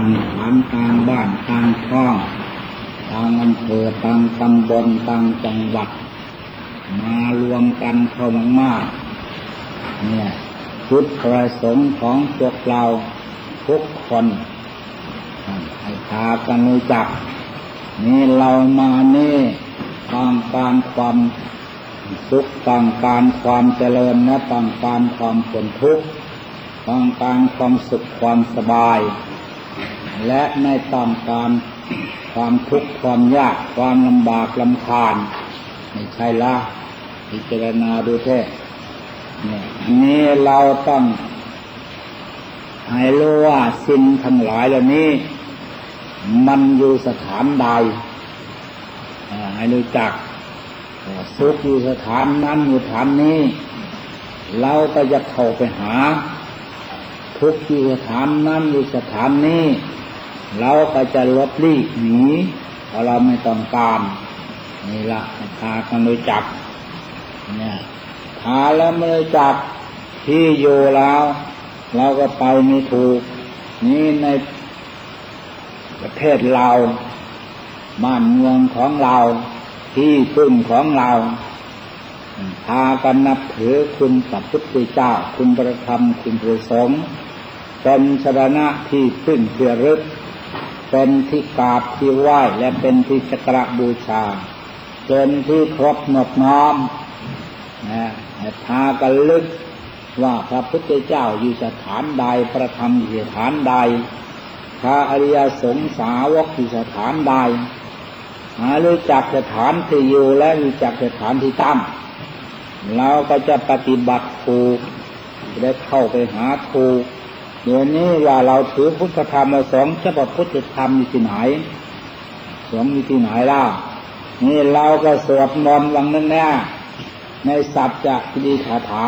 ฐานต่างบ้านต่างช่องต่างอำเภอต่างตำบลต่างจังหวัดมารวมกันเข้ามากๆเนี่ยจุดประสงค์ของพวกเราทุกคนให้พากันรู้จักนี่เรามานี่ต้องการความสุขต้องการความเจริญและต้องการความพ้นทุกข์ต้องการความสุขความสบายและไม่ต้องการความทุกข์ความยากความลำบากลำคาญไม่ใช่ละพิจารณาดูเถอะเนี่ยอันนี้เราต้องให้รู้ว่าสิ่งทั้งหลายเหล่านี้มันอยู่สถานใดให้รู้จักสุขอยู่สถานนั้นอยู่สถานนี้เราก็จะเข้าไปหาทุกข์อยู่สถานนั้นอยู่สถานนี้เราก็จะลดลี้หนีเพราะเราไม่ต้องการนี่ละพากันรู้จักเนี่ยถ้าแล้วไม่รู้จักที่อยู่แล้วเราก็ไปไม่ถูกนี่ในประเทศเราบ้านเมืองของเราที่พึ่งของเราพากันนับถือคุณพระพุทธเจ้าคุณพระธรรมคุณพระสงฆ์เป็นสรณะที่พึ่งเพื่อรึกเป็นที่กราบที่ไหว้และเป็นที่สักการะบูชาเป็นที่ครบนอบน้อมให้พากันลึกว่าพระพุทธเจ้าอยู่สถานใดพระธรรมอยู่สถานใดพระอริยสงฆ์สาวกอยู่สถานใดรู้จักสถานที่อยู่และรู้จักสถานที่ตั้งเราก็จะปฏิบัติถูกได้เข้าไปหาถูกเดี๋ยวนี้ว่าเราถือพุทธธรรมสงฆ์เฉพาะพุทธธรรมอยู่ที่ไหนสงฆ์อยู่ที่ไหนล่ะนี่เราก็สวดมนต์วันนั้นแน่ในสัจจะคีคาถา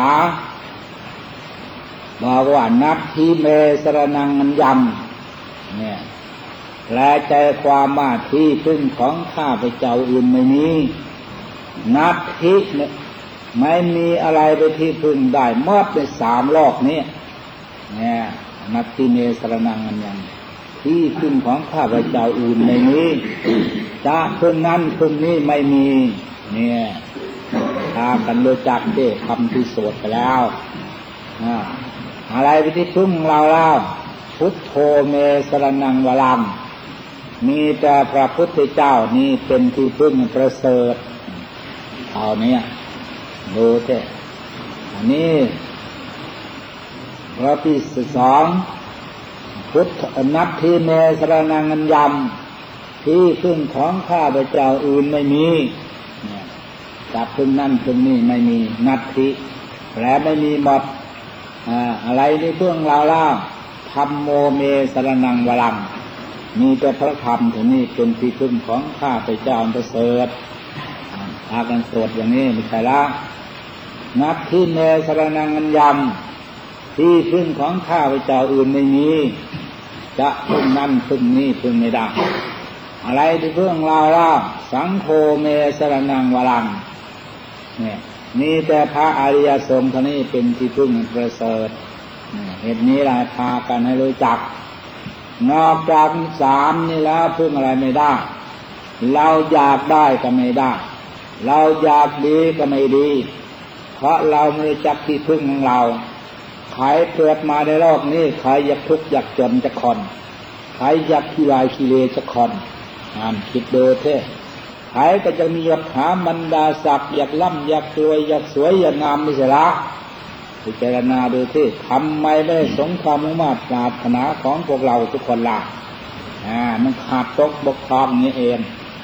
บอกว่านัตถิเมสรณังอัญญังเนี่ยแปลใจความว่าที่พึ่งของข้าพเจ้าอื่นไม่มีนัตถิเนี่ยไม่มีอะไรไปที่พึ่งได้หมดในสามโลกนี้เนี่ยนัตถิเมสรณังอัญญังที่พึ่งของข้าพเจ้าอื่นไม่มีจะพึ่งนั้นพึ่งนี้ไม่มีเนี่ยพากันรู้จักเด้คำที่สวดไปแล้วอะไรไปที่พึ่งเราแล้วพุทโธเมสรณังวรังมีแต่พระพุทธเจ้านี่เป็นที่พึ่งประเสริฐเอาเนี่ยดูเถอะอันนี้พระที่สองพุทธนัตถิเมสรณังอัญญังที่พึ่งของข้าพเจ้าอื่นไม่มีจับพึ่งนั่นพึ่งนี่ไม่มีนัตถิและไม่มีหมดอะไรที่พึ่งเราล่ะธัมโมเมสรณังวรังมีแต่พระธรรมถึงนี้เป็นที่พึ่งของข้าพเจ้าประเสริฐพากันสวดอย่างนี้ไม่ใช่ละนัตถิเมสรณังอัญญังที่พึ่งของข้าพเจ้าอื่นไม่มีจะพึ่งนั่นพึ่งนี้พึ่งไม่ได้อะไรที่พึ่งเราล่ะสังโฆเมสรณังวรังเนี่ยมีแต่พระอริยสงฆ์เท่านี้เป็นที่พึ่งประเสริฐเหตุนี้เราพากันให้รู้จักนอกจากสามนี่แล้วพึ่งอะไรไม่ได้เราอยากได้ก็ไม่ได้เราอยากดีก็ไม่ดีเพราะเราไม่รู้จักที่พึ่งของเราใครเกิดมาในโลกนี้ใครอยากทุกข์อยากจนจะคนใครอยากขี้ลายขี้เลจะคนคิดดูเถอะใครก็จะมียศถาบรรดาศักดิ์อยากร่ำอยากรวยอยากสวยอยากงามไม่ใช่ละพิจารณาดูที่ทำไมไม่สมความมุ่งมั่นปรารถนาของพวกเราทุกคนล่ะมันขาดตกบกพร่องนี่เอง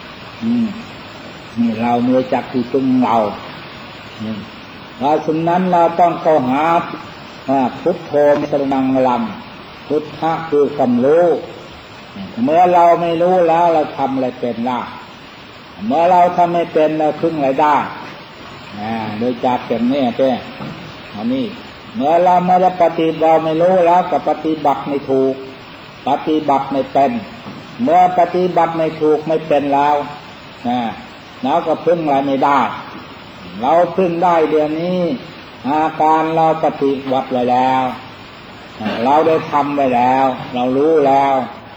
นี่เราเมื่อจักที่พึ่งเราเพราะฉะนั้นเราต้องเข้าหาพุทโธมิสรณังวรังพุทธะคือความรู้เมื่อเราไม่รู้แล้วเราทำอะไรเป็นล่ะเมื่อเราทำไม่เป็นเราพึ่งอะไรได้โดยจากอย่างนี้เจ้อันนี้เมื่อเราไม่ได้ปฏิบัติเราไม่รู้แล้วก็ปฏิบัติไม่ถูกปฏิบัติไม่เป็นเมื่อปฏิบัติไม่ถูกไม่เป็นแล้วเราก็พึ่งอะไรไม่ได้เราพึ่งได้เดี๋ยวนี้อาการเราปฏิบัติไว้แล้วเราได้ทำไว้แล้วเรารู้แล้ว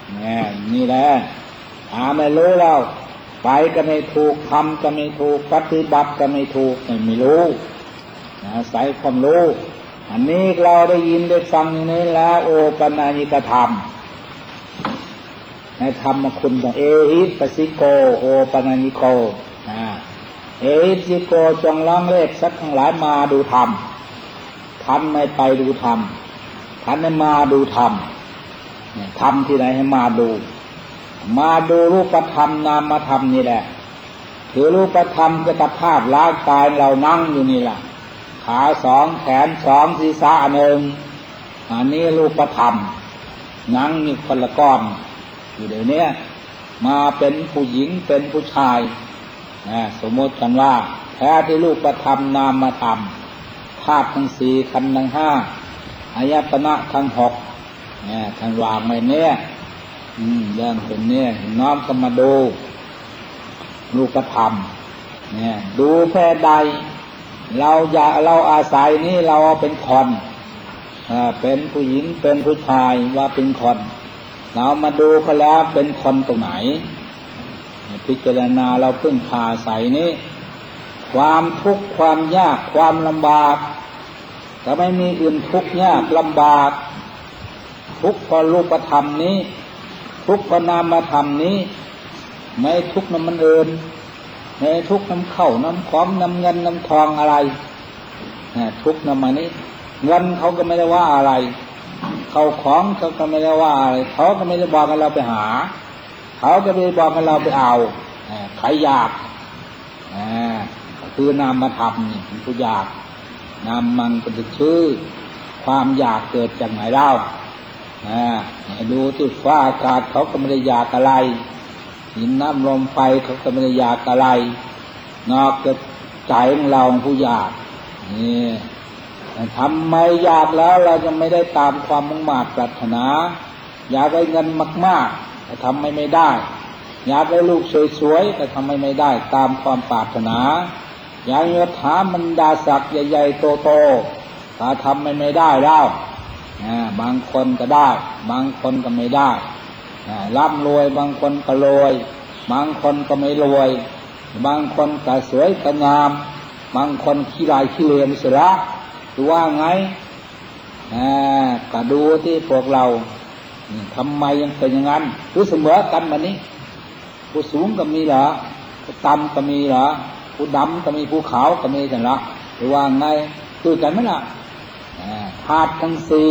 นี่แหละไม่รู้แล้วไปก็ไม่ถูกทำก็ไม่ถูกปฏิบัติก็ไม่ถูกไม่รู้ใส่ความรู้อันนี้เราได้ยินได้ฟังอย่างนี้แล้วโอปัญญิกธรรมในธรรมคุณของเอหิปัสสิโกโอปัญญิโกเอหิปัสสิโกจงร้องเรียกสัตว์ทั้งหลายมาดูธรรมท่านไม่ไปดูธรรมท่านไม่มาดูธรรมธรรมที่ไหนให้มาดูรูปธรรมนามธรรมนี่แหละคือรูปธรรมจะสภาพร่างกายเรานั่งอยู่นี่แหละขาสองแขนสองศีรษะหนึ่งอันนี้รูปธรรมนั่งนี่คนละก้อนอยู่เดี๋ยวนี้มาเป็นผู้หญิงเป็นผู้ชายสมมติกันว่าแท้ที่รูปธรรมนามธรรมธาตุทั้งสี่ขันธ์ทั้งห้าอายตนะทั้งหกท่านวางไว้เนี่ยเรื่องเป็นเนี่ยน้อมก็มาดูรูปธรรมดูแค่ใดเราอาศัยนี่เราเป็นคนเป็นผู้หญิงเป็นผู้ชายว่าเป็นคนเรามาดูเขาแล้วเป็นคนตรงไหนพิจารณาเราพึ่งพาอาศัยนี้ความทุกข์ความยากความลำบากแต่ไม่มีอื่นทุกข์ยากลำบากทุกข์เพราะรูปธรรมนี้ทุกข์เพราะนามธรรมนี้ไม่ทุกข์น้ำมันอื่นไม่ทุกข์น้ำเข้าน้ำของน้ำเงินน้ำทองอะไรทุกข์น้ำมันนี้เงินเขาก็ไม่ได้ว่าอะไรเข้าของเขาก็ไม่ได้ว่าอะไรเขาก็ไม่ได้บอกกันเราไปหาเขาก็ไม่ได้บอกกันเราไปเอาใครอยากคือนามธรรมนี่เป็นผู้อยากนามมันเป็นชื่อความอยากเกิดจากไหนเล่าดูที่ฟ้าอากาศเขาก็ไม่ได้อยากอะไรหินน้ำลมไฟเขาก็ไม่ได้อยากอะไรนอกจากใจของเราผู้อยากนี่ทำไมอยากแล้วเราจะไม่ได้ตามความมุ่งมั่นปรารถนาอยากได้เงินมากๆแต่ทำไม่ได้อยากได้ลูกสวยๆแต่ทำไม่ได้ตามความปรารถนาอยากยศถาบรรดาศักดิ์ใหญ่ๆโตๆแต่ทำไม่ได้แล้วบางคนก็ได้บางคนก็ไม่ได้ร่ำรวยบางคนก็รวยบางคนก็ไม่รวยบางคนก็สวยก็งามบางคนขี้ลายขี้เลนเสียละดูว่าไงก็ดูที่พวกเราทำไมยังเป็นอย่างนั้นรู้เสมอกันแบบนี้ผู้สูงก็มีเหรอผู้ต่ำก็มีเหรอผู้ดำก็มีผู้ขาวก็มีแต่ละดูว่าไงคือกันไหมล่ะธาตุทั้งสี่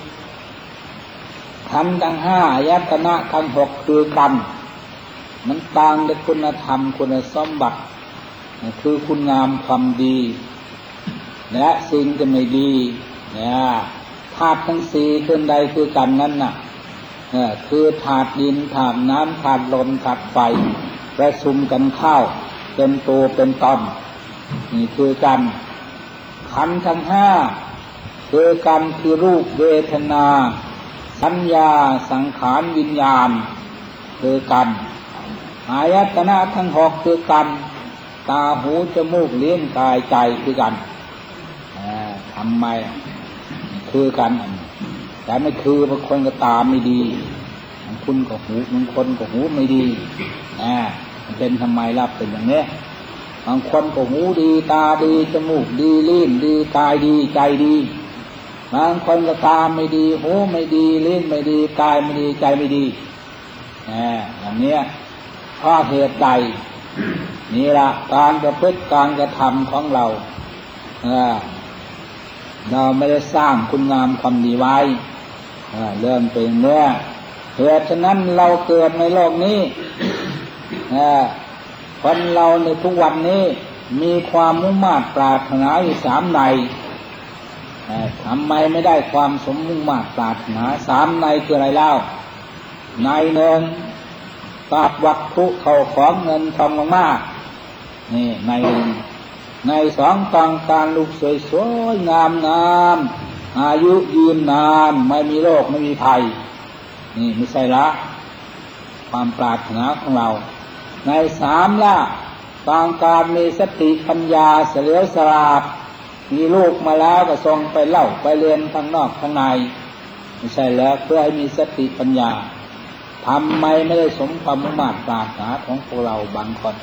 ขันธ์ทั้งห้าอายตนะทั้งหกคือกันมันต่างในคุณธรรมคุณสมบัติคือคุณงามความดีและสิ่งที่ไม่ดีธาตุทั้งสี่คือใดคือกันนั้นน่ะคือธาตุดินธาตุน้ำธาตุลมธาตุไฟประชุมกันเข้าเป็นตัวเป็นตนนี่คือกันขันธ์ทั้งห้าคือกันคือรูปเวทนาสัญญาสังขารวิญญาณคือกันอายตนะทั้งหกคือกันตาหูจมูกลิ้นกายใจคือกันทำไมคือกันแต่ไม่คือบางคนก็ตาไม่ดีบางคนก็หูบางคนก็หูไม่ดีมันเป็นทำไมล่ะเป็นอย่างนี้บางคนก็หูดีตาดีจมูกดีลิ้นดีกายดีใจดีบางคนก็ตาไม่ดีหูไม่ดีลิ้นไม่ดีกายไม่ดีใจไม่ดีอย่างนี้เพราะเหตุใดนี่ละการประพฤติการกระทำของเราเราไม่ได้สร้างคุณงามความดีไว้เริ่มเป็นเมื่อเหตุฉะนั้นเราเกิดในโลกนี้คนเราในทุกวันนี้มีความมุ่งมั่นปรารถนาอยู่สามในทำไมไม่ได้ความสมมุ่งมั่นปรารถนาสามในคืออะไรเล่าในหนึ่งตราบวัตถุเข้าของเงินทองมากนี่ในหนึ่งในสองต้องการลูกสวยๆงามอายุยืนนานไม่มีโรคไม่มีภัยนี่ไม่ใช่ละความปรารถนาของเราในสามละต้องการมีสติปัญญาเฉลียวฉลาดมีลูกมาแล้วก็ส่งไปเล่าไปเรียนข้างนอกข้างในไม่ใช่แล้วเพื่อให้มีสติปัญญาทำไมไม่ได้สมความมุ่งมั่นปรารถนาของพวกเราบางคน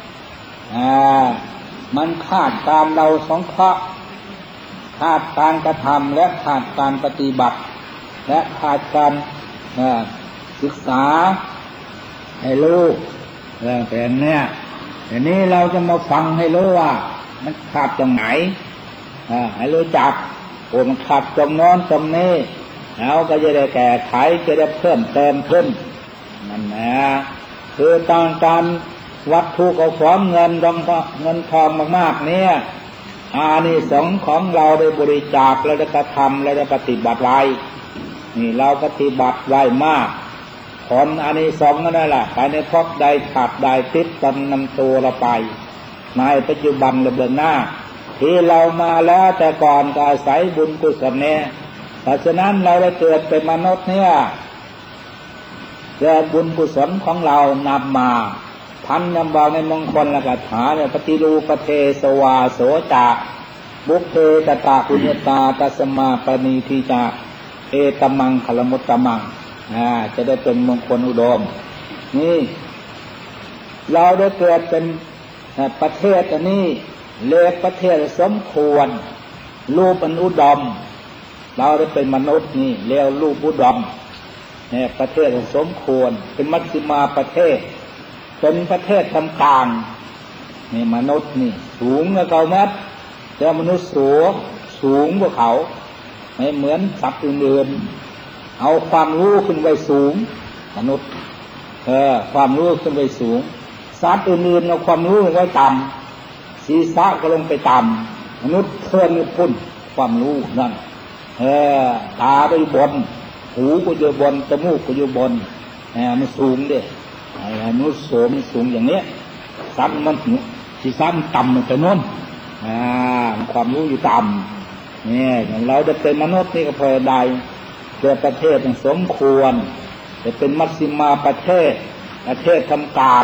มันขาดการเราสงเคราะห์ขาดการกระทำและขาดการปฏิบัติและขาดการศึกษาให้รู้แต่เนี่ยทีนี้เราจะมาฟังให้รู้ว่ามันขาดตรงไหนให้รู้จักมันขาดตรงโน้นตรงนี้แล้วก็จะได้แก้ไขจะได้เพิ่มเติมขึ้นนั่นนะคือต้องการวัตถุของเงินทองมากๆเนี่ยอานิสงส์ของเราได้บริจาคและได้กระทำและได้ปฏิบัติไว้นี่เราปฏิบัติไว้มากผลอานิสงส์นั่นแหละภายในภพใดชาติใดติดกันนำตัวเราไปในปัจจุบันและเบื้องหน้าที่เรามาแล้วแต่ก่อนก็อาศัยบุญกุศลเนี่ยเพราะฉะนั้นเราได้เกิดเป็นมนุษย์เนี่ยเกิดบุญกุศลของเรานำมาท่านนำบอกในมงคลและคาถาเนี่ยปฏิรูปเทสวาโสจะบุพเพตตาปุญญตาตัสมาปณีทิจาเอตมังคลมุตตมังจะได้เป็นมงคลอุดมนี่เราได้เกิดเป็นประเทศอันนี้เลขประเทศสมควรรูปอันอุดมเราได้เป็นมนุษย์นี่เรียกรูปอุดมเนี่ยประเทศสมควรเป็นมัชฌิมาประเทศเป็นประเทศกลางๆนี่มนุษย์นี่สูงกว่าเขานัดแต่มนุษย์สูงกว่าเขาไม่เหมือนสัตว์อื่นๆเอาความรู้ขึ้นไปสูงมนุษย์ความรู้ขึ้นไปสูงสัตว์อื่นๆเอาความรู้ไว้ต่ำศีรษะก็ลงไปต่ำมนุษย์เพิ่มพุ่นความรู้นั่นตาไปบนหูก็อยู่บนจมูกก็อยู่บนมันสูงเด้มนุษย์สูงอย่างนี้ซ้ำมันที่ซ้ำต่ำมันไปโน่นความรู้อยู่ต่ำเนี่ยเราจะเป็นมนุษย์นี่ก็พอได้เกิดประเทศสมควรจะเป็นมัชฌิมาประเทศทำการ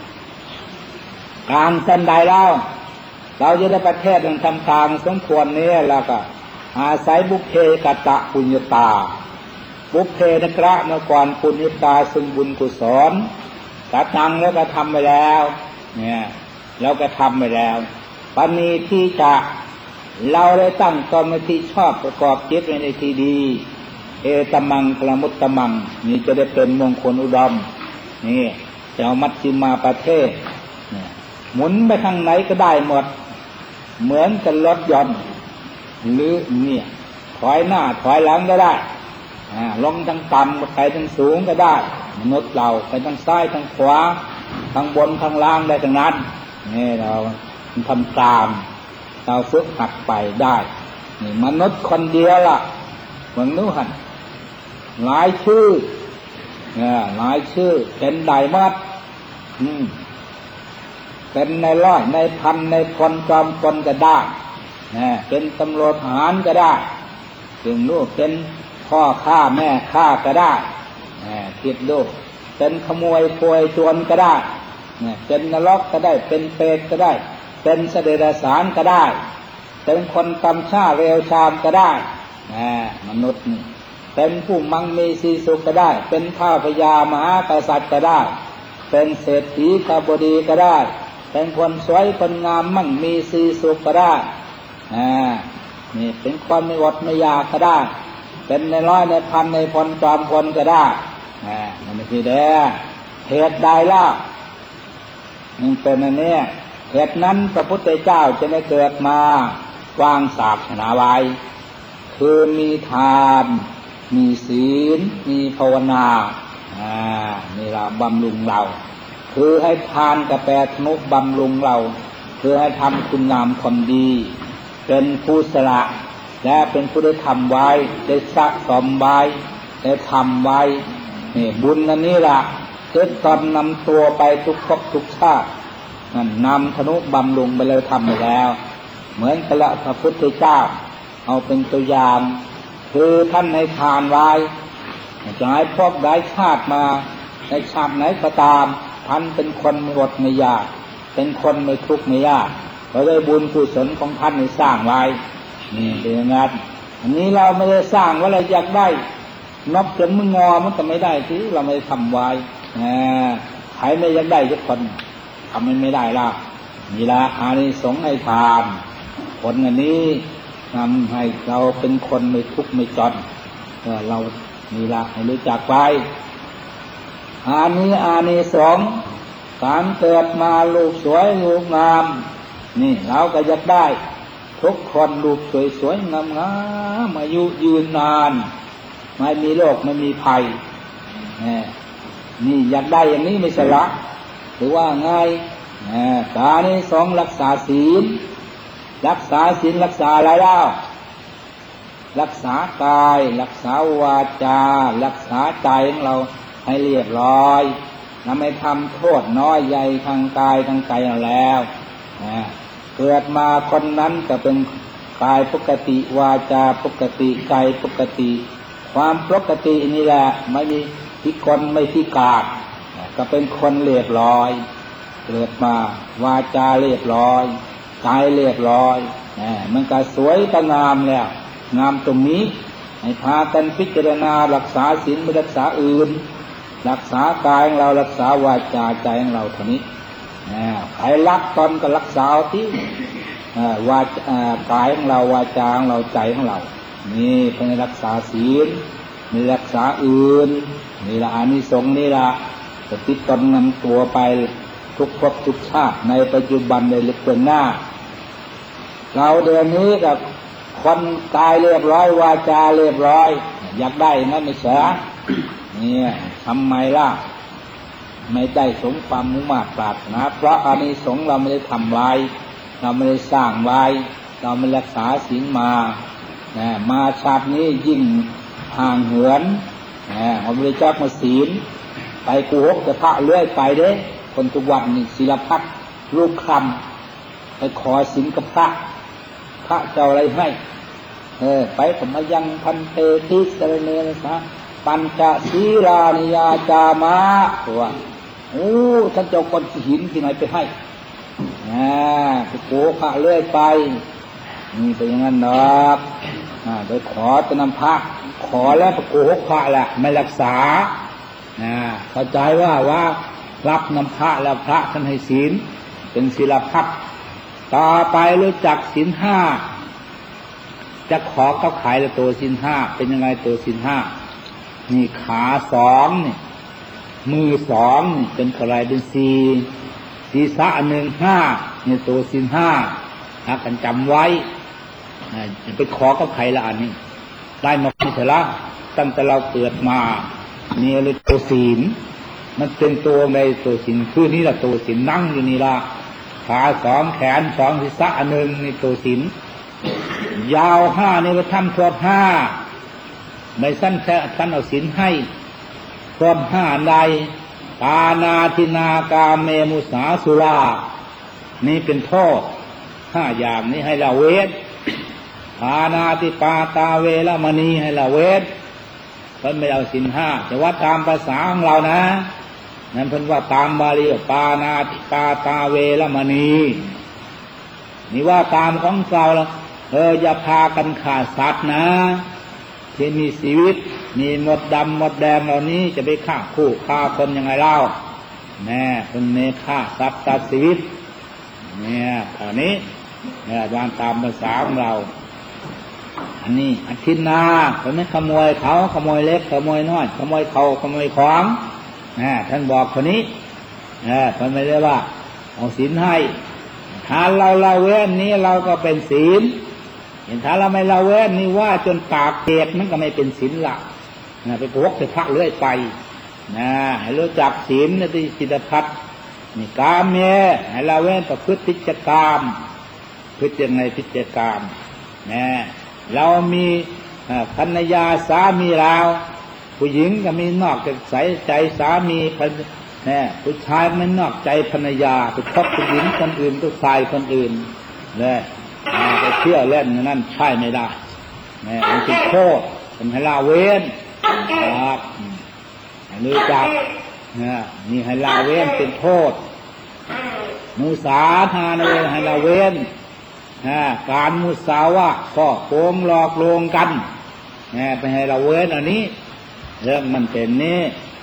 สันใดแล้วเราจะได้ประเทศทำการสมควรนี้แล้วก็อาศัยบุพเพกตะปุญญตาบุพเพนกระเมื่อก่อนปุญญตาซึ่งบุญกุศลกระตังแล้วก็ทำไปแล้วเนี่ยเราก็ทำไปแล้วปณีที่จะเราได้ตั้งตนในที่ชอบประกอบจิตในที่ดีเอตมังคลมุตตมังนี่จะได้เป็นมงคลอุดมนี่เจ้ามัชฌิมาประเทศหมุนไปทางไหนก็ได้หมดเหมือนกับรถยนต์หรือเนี่ยถอยหน้าถอยหลังก็ได้ลงทางต่ำไปทางสูงก็ได้มนุษย์เราไปทางซ้ายทางขวาทางบนทางล่างได้ทั้งนั้นนี่เราทำตามเราฝึกหัดไปได้นี่มนุษย์คนเดียวล่ะเหมือนนู้นหลายชื่อเป็นไดมัดเป็นในร้อยในพันในคนจอมคนก็ได้เป็นตำรวจทหารก็ได้ถึงนู้นเป็นพ่อฆ่าแม่ฆ่าก็ได้คิดดูเป็นขโมยป่วยจวนก็ได้เป็นนรกก็ได้เป็นเปรตก็ได้เป็นเสด็จสารก็ได้เป็นคนกำช้าเร็วชามก็ได้มนุษย์นี่เป็นผู้มั่งมีสีสุขก็ได้เป็นข้าพญามหากษัตริย์ก็ได้เป็นเศรษฐีกบดีก็ได้เป็นคนสวยคนงามมั่งมีสีสุขก็ได้นี่เป็นคนไม่อดไม่อยากก็ได้เป็นในร้อยในพันในพลจอมพลก็ได้มันไม่ใช่เด้อเหตุใดล่ะมันเป็นอันนี้เหตุนั้นพระพุทธเจ้าจะได้เกิดมาวางศาสนาไว้คือมีทานมีศีลมีภาวนานี่เราบำรุงเราคือให้ทานกับแปรทนุบำรุงเราคือให้ทำคุณงามความดีเป็นผู้สละและเป็นผู้ได้ทำไว้ได้สะสมไว้ได้ทำไว้นี่บุญอันนี้ล่ะเกิดตอนนำตัวไปทุกภพทุกชาตินั่นนำธนุบำรุงไปเลยทำไปแล้วเหมือนกับพระพุทธเจ้าเอาเป็นตัวอย่างคือท่านให้ทานไว้จะให้พบได้ชาติมาในชาติไหนก็ตามท่านเป็นคนไม่อดไม่ยากเป็นคนไม่ทุกข์ไม่ยากเพราะได้บุญกุศลของท่านให้สร้างไว้นี่เป็นอย่างนั้นอันนี้เราไม่ได้สร้างว่าเราอยากได้นกจนมึงงอมันก็ไม่ได้ที่เราไม่ได้ทำไว้ใครไม่อยากได้ทุกคนทำไม่ได้ล่ะนี่ละอานิสงส์ให้ทานผลอันนี้ทำให้เราเป็นคนไม่ทุกข์ไม่จนเรานี่ละให้รู้จักไว้อานิสงส์การเกิดมาลูกสวยลูกงามนี่เราก็อยากได้ทุกคนลูกสวยๆงามๆอายุยืนนานไม่มีโรคไม่มีภัยนี่อยากได้อย่างนี้ไม่สละหรือว่าไงการนี้สองรักษาศีลรักษาอะไรเล่ารักษากายรักษาวาจารักษาใจของเราให้เรียบร้อยไม่ทำโทษน้อยใหญ่ทางกายทางใจเราแล้วเกิดมาคนนั้นก็เป็นกายปกติวาจาปกติใจปกติความปกตินี่แหละไม่มีพิกลไม่พิการก็เป็นคนเรียบร้อยเกิดมาวาจาเรียบร้อยใจเรียบร้อยมันก็สวยก็งามแล้วงามตรงนี้ให้พากันพิจารณารักษาศีลไม่รักษาอื่นรักษากายของเรารักษาวาจาใจของเราเท่านี้ใครรักตนก็รักษาที่วากายของเราวาจาของเราใจของเรานี่เป็นรักษาศีลมีรักษาอื่นนี่ละอานิสงส์นี่ละจะติดตนนำตัวไปทุกภพทุกชาติในปัจจุบันในลึกเป็นหน้าเราเดือนนี้กับคนกายเรียบร้อยวาจาเรียบร้อยอยากได้นั่นไม่ใช่เนี่ยทำไมล่ะไม่ได้สมความมุ่งมั่นปรารถนาเพราะอานิสงส์เราไม่ได้ทำไว้เราไม่ได้สร้างไว้เราไม่รักษาศีลมาชาตินี้ยิ่งห่างเหินเราไม่ได้จักมาศีลไปกูฮกจะพระเลื่อยไปเด้คนทุกวันนี่ศิลพัฒน์รูปคำไปขอศีลกับพระเจ้าอะไรให้ไปผมมายังพันเตติสรเนนะ ปัญจศีลานิยาจามะตัวท่านเจ้าก้อนหินที่ไหนไปให้ไปโกขะเลื่อยไปนี่เป็นอย่างนั้นเนาะโดยขอจะนำพระขอแล้วไปโกหกพระแหละไม่รักษาเข้าใจว่ารับนำพระแล้วพระท่านให้ศีลเป็นศีลพัฒน์ต่อไปรู้จักศีลห้าจะขอเขาขายแล้วตัวศีลห้าเป็นยังไงตัวศีลห้านี่ขาสองนี่มือสองนี่เป็นเท่าไรเป็นสี่ศีรษะหนึ่งห้านี่ตัวศีลห้าถ้ากันจำไว้จะไปขอเขาขายละอันนี้ได้มาพิจารณาตั้งแต่เราเกิดมานี่เลยตัวศีลมันเป็นตัวในตัวศีลคือนี่แหละตัวศีลนั่งอยู่นี่ละขาสองแขนสองศีรษะหนึ่งนี่ตัวศีลยาวห้านี่ก็ทำครบห้าไม่สั้นแค่ท่านเอาศีลให้ครบห้าใดปานาทินากาเมมุสาสุรานี่เป็นโทษห้าอย่างนี้ให้ละเว้นปานาติปาตาเวรมณีให้ละเว้นเพิ่นไม่เอาศีลห้าแต่ว่าตามภาษาของเรานะนั่นเพิ่นว่าตามบาลีปานาติปาตาเวรมณีนี่ว่าตามของเราแล้วอย่าพากันฆ่าสัตว์นะที่มีชีวิตมีหมดดำหมดแดงเหล่านี้จะไปฆ่าคู่ฆ่าคนยังไงเล่าแน่คนเนฆ่าสัตว์ตัดชีวิตเนี่ยตอนนี้เนี่ยตามภาษาของเราอันนี้อธินาคนนี้ขโมยเขาขโมยเล็กขโมยน้อยขโมยเขาขโมยของท่านบอกคนนี้ท่านไม่ได้ว่าเอาศีลให้ถ้าเราละเว้นนี้เราก็เป็นศีลถ้าเราไม่ละเว้นนี่ว่าจนปากเปียกมันก็ไม่เป็นศีลละไปพวกไปพระเลื่อยไปให้รู้จักศีลในที่จิตพัฒน์นี่กามเมให้ละเว้นประพฤติพิจกรรมพฤติยังไงพิจกรรมเรามีภรรยาสามีเราผู้หญิงก็มีนอกจากใส่ใจสามีผู้ชายมันนอกใจภรรยาไปคบผู้หญิงคนอื่นผู้ชายคนอื่นไปเที่ยวเล่นนั่นใช่ไม่ได้มันเป็นโทษเป็นให้ละเว้นรู้จักมีให้ละเว้นเป็นโทษมุสาทานเวให้ละเว้นการมุสาวะก็โกงหลอกลวงกันไปให้ละเว้นอันนี้เรื่องมันเป็นนี้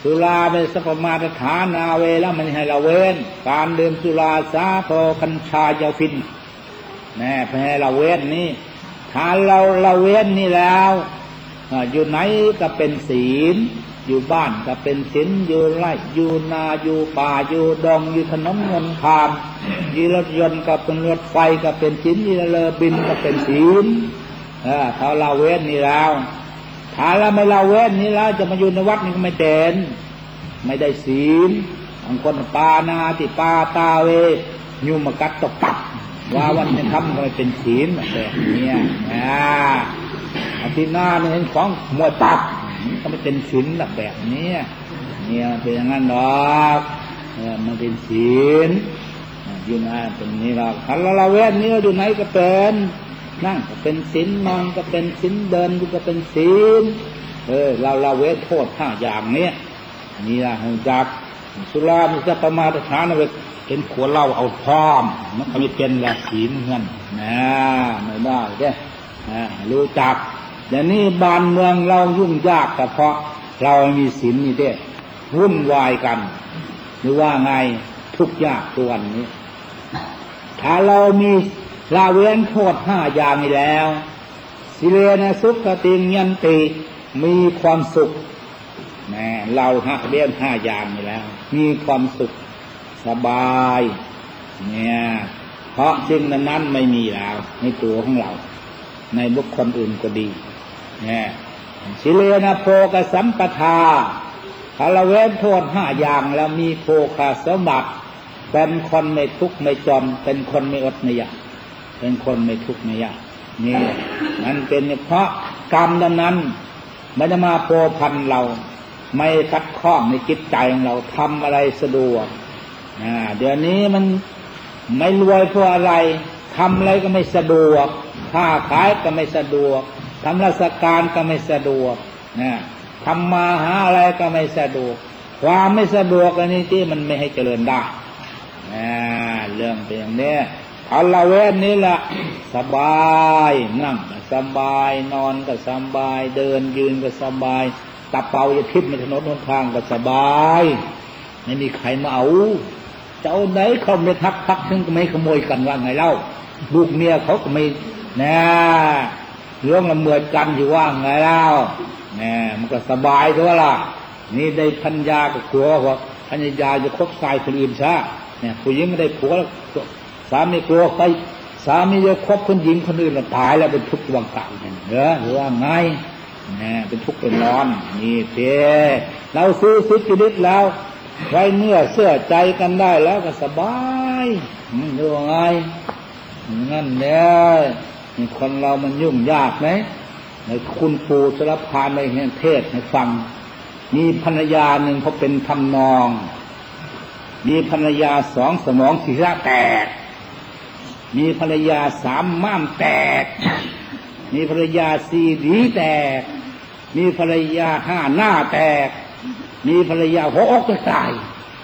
สุราเป็นสัพพมาตฐานาเวแล้วมันให้ละเว้นการดื่มสุราสาโทกัญชายาฟินแน่เพื่อให้ละเว้นนี่ถ้าเราละเว้นนี่แล้วอยู่ไหนก็เป็นศีลอยู่บ้านก็เป็นศีลอยู่ไร่อยู่นาอยู่ป่าอยู่ดงอยู่ถนนหนทางอยู่รถยนต์ก็เป็นรถไฟก็เป็นศีลอยู่เรือบินก็เป็นศีลถ้าละเว้นนี่แล้วถ้าเราไม่ละเว้นนี่แล้วจะมาอยู่ในวัดนี่ก็ไม่เด่นไม่ได้ศีลบางคนปานาติปาตาเวยุมกัตตปักว่าวันนี้ทำก็ไม่เป็นศีลแบบนี้อาทิตย์หน้าเนี่ยเห็นของมวยตับก็ไม่เป็นศีลแบบนี้เนี่ยเป็นอย่างนั้นหรอกมันเป็นศีลอยู่นะเป็นนี้หรอกถ้าเราละเว้นนี่อยู่ไหนก็เป็นนั่งก็เป็นศีลนอนก็เป็นศีลเดินก็เป็นศีลเราละเว้นโทษ5อย่างนี้นี่ล่ะจากสุรามิสัพพมาตฐานาเวเห็นขวดเหล้าเอาพร้อมมันก็ไม่เป็นละศีลเงินไม่ได้เด้รู้จักอย่างนี้บ้านเมืองเรายุ่งยากก็เพราะเรามีศีลนี่เด้วุ่นวายกันหรือว่าไงทุกข์ยากตัวนี้ถ้าเรามีละเว้นโทษ5อย่างนี้แล้วสิเลนะสุขติยันติมีความสุขเราเว้น5อย่างนี้แล้วมีความสุขสบายเนี่ยเพราะสิ่งนั้นไม่มีแล้วในตัวของเราในบุคคลอื่นก็ดีเนี่ยสิเลนะโภคสัมปทาถ้าละเว้นโทษ5อย่างแล้วมีโภคสมบัติเป็นคนไม่ทุกข์ไม่จนเป็นคนไม่อดไม่อยากเป็นคนไม่ทุกข์ไม่ยากนี่มันเป็นเพราะกรรมนั้นไม่ได้มาโผพันเราไม่ขัดข้องในจิตใจของเราทำอะไรสะดวกเดี๋ยวนี้มันไม่รวยเพราะอะไรทำอะไรก็ไม่สะดวกค้าขายก็ไม่สะดวกทำราชการก็ไม่สะดวกทำมาหาอะไรก็ไม่สะดวกความไม่สะดวกอันนี้ที่มันไม่ให้เจริญได้เรื่องเป็นอย่างนี้เอาละเว้นนี่แหละสบายนั่งก็สบายนอนก็สบายเดินยืนก็สบายตะเปาจะทิพย์ในถนนหนทางก็สบายไม่มีใครมาเอาเจ้าไหนเขาไม่ทักถึงก็ไม่ขโมยกันว่าไงเล่าลูกเมียเขาก็ไม่เรื่องละเมิดกันอยู่ว่าไงเล่ามันก็สบายตัวล่ะนี่ได้พัญญาก็กลัวว่าพัญญาจะคบชายคนอื่นซะผู้หญิงไม่ได้ผัวสามีกลัวไปสามีจะคบคนหญิงคนอื่นแล้วตายแล้วเป็นทุกข์วังกลางหรือว่าไงเป็นทุกข์เป็นร้อนนี่เจ้เราซื้อชีวิตแล้วไว้เมื่อเสื้อใจกันได้แล้วก็สบายหรือว่าไงงั้นเนี่ยคนเรามันยุ่งยากไหมในคุณปู่สารพานในเทศให้ฟังมีภรรยาหนึ่งเขาเป็นทำนองมีภรรยา2สมองศีรษะแตกมีภรรยา3ม้ามแตกมีภรรยา4ดีแตกมีภรรยา5หน้าแตกมีภรรยาหัวอกจะตาย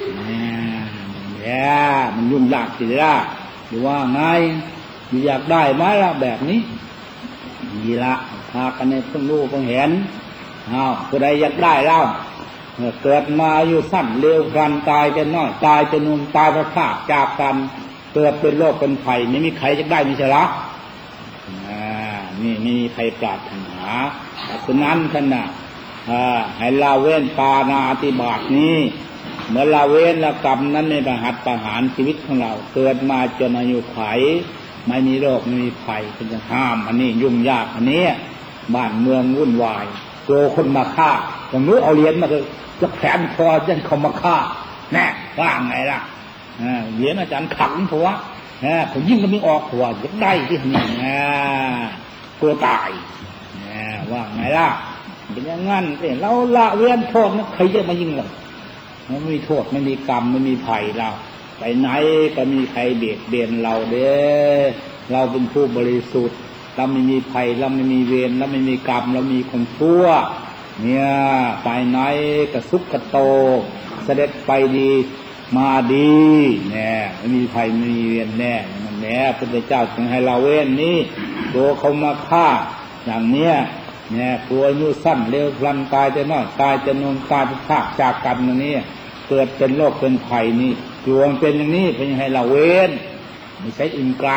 มันยุ่งยากสิล่ะหรือว่าไงอยากได้ไหมล่ะแบบนี้นี่ละพากันในเพิ่งรู้เพิ่งเห็นผู้ใดอยากได้เล่าเกิดมาอยู่สั้นเร็วกันตายจะน้อยตายจะนุ่มตายเพราะขาดจากกันเกิดเป็นโรคเป็นไข้ไม่มีใครจะได้มิใช่หรอนี่มีใครปรารถนาฉะนั้นท่านน่ะให้ละเว้นปาณาติบาตนี้เมื่อละเว้นละกรรมนั้นในประหารชีวิตของเราเกิดมาจนอายุไขไม่มีโรคไม่มีภัยเป็นจะห้ามอันนี้ยุ่งยากอันนี้บ้านเมืองวุ่นวายโกคนมาฆ่าตรงนู้นเอาเหรียญมาเลยจะแขนคอจนเขามาฆ่าแน่ว่าไงล่ะเหรียญอาจารย์ขังผัวผมยิ่งก็ไม่ออกผัวจะได้ที่นี่ตัวตายว่าไงล่ะเป็นอย่างนั้นเราละเว้นโทษนะใครจะมายิงเราไม่มีโทษไม่มีกรรมไม่มีภัยเราไปไหนก็มีใครเบียดเบียนเราเด้เราเป็นผู้บริสุทธิ์เราไม่มีภัยเราไม่มีเวรเราไม่มีกรรมเรามีคนชั่วเนี่ยไปไหนก็สุขกโตเสด็จไปดีมาดีแน่ไม่มีภัยไม่มีเวรแน่นั่นแหละพระพุทธเจ้าจึงให้เราเว้นนี้ตัวเขามาฆ่าอย่างเนี้ยเนี่ยกลัวอายุสั้นเร็วพลันตายจะน้อยตายจะนมตายจะพากจากกันนี่เกิดเป็นโรคเป็นภัยนี่กลัวเป็นอย่างนี้เป็นยังไงเราเว้นไม่ใช่อื่นไกล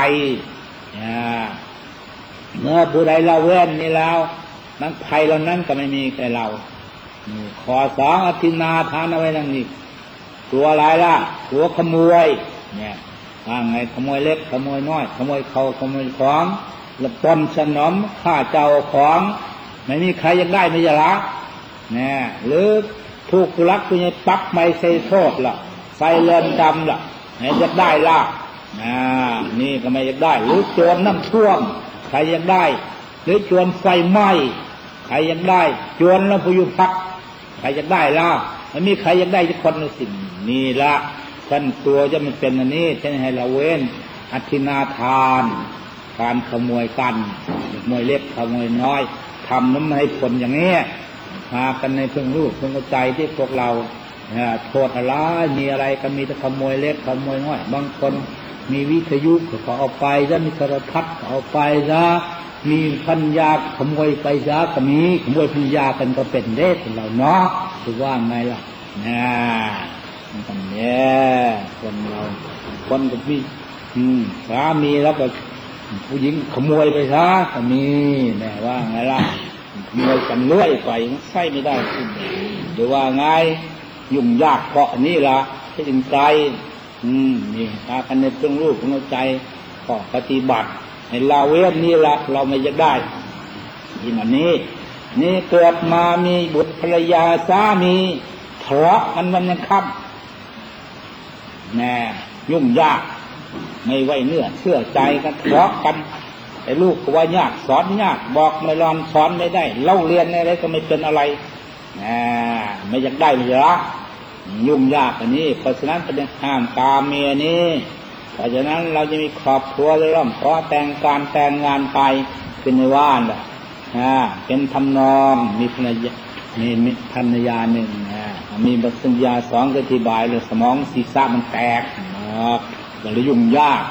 เมื่อผู้ใดเราเว้นนี่แล้วนั้นภัยเหล่านั้นก็ไม่มีแก่เราขอสองอธินาทานเอาไว้นั่งนี่ตัวอะไรล่ะตัวขโมยเนี่ยว่าไงขโมยเล็กขโมยน้อยขโมยเขาขโมยของและปล้นสนมฆ่าเจ้าของไม่มีใครยังได้ไม่ยละเนี่ยหรือถูกลักผู้ใหญ่ปักไม่ใส่โทษล่ะใส่เรือนจำล่ะไหนจะได้ล่ะนี่ก็ไม่อยากได้หรือโจรน้ำท่วมใครอยากได้หรือโจรไฟไหม้ใครอยากได้โจรแล้วผู้อยู่พักใครอยากได้ล่ะไม่มีใครอยากได้ทุกคนในสิ่งนี้ละท่านตัวจะมันเป็นอันนี้ท่านให้เราเว้นอธินาทานการขโมยกันขโมยเล็กขโมยน้อยทำนั้นให้ผลอย่างนี้พากันในเพิ่งรู้เพิ่งเข้าใจที่พวกเราโทษอะไรมีอะไรก็มีแต่ขโมยเล็กขโมยน้อยบางคนมีวิทยุก็เอาไปซะมีโทรทัศน์ก็เอาไปซะมีพัญญาขโมยไปซะก็มีขโมยพัญญากันก็เป็นเด็กเราเนาะคือว่าไงล่ะมันเนี่ยคนเราคนก็มีสามีแล้วก็ผู้หญิงขโมยไปซะก็มีแม่ว่าไงล่ะขโมยกันเลื่อยไปใช่ไม่ได้หรือว่าไงยุ่งยากเพราะนี่ล่ะที่จึงใจนี่ตากันในเรื่องรูปของใจก็ปฏิบัติในลาเวทนี่ละเราไม่จะได้ที่มันนี่เกิดมามีบุตรภรรยาสามีทะเลาะกันวันยังค่ำแน่ยุ่งยากไม่ไว้เนื้อเชื่อใจกันทะเลาะกันไอ้ลูกก็ว่ายากสอนยากบอกไม่รอนสอนไม่ได้เล่าเรียนอะไรก็ไม่เป็นอะไรไม่อยากได้ไม่ละยุ่งยากอันนี้เพราะฉะนั้นเป็นห้ามกามเมียนี้เพราะฉะนั้นเราจะมีครอบครัวเลยร่ำขอแต่งการแต่งงานไปเป็นในว่านแหละเป็นทำนองมีภรรยามีภรรยาหนึ่งมีบัญญาสองอธิบายเลยสมองศีรษะมันแตกมันเลยยุ่งยาก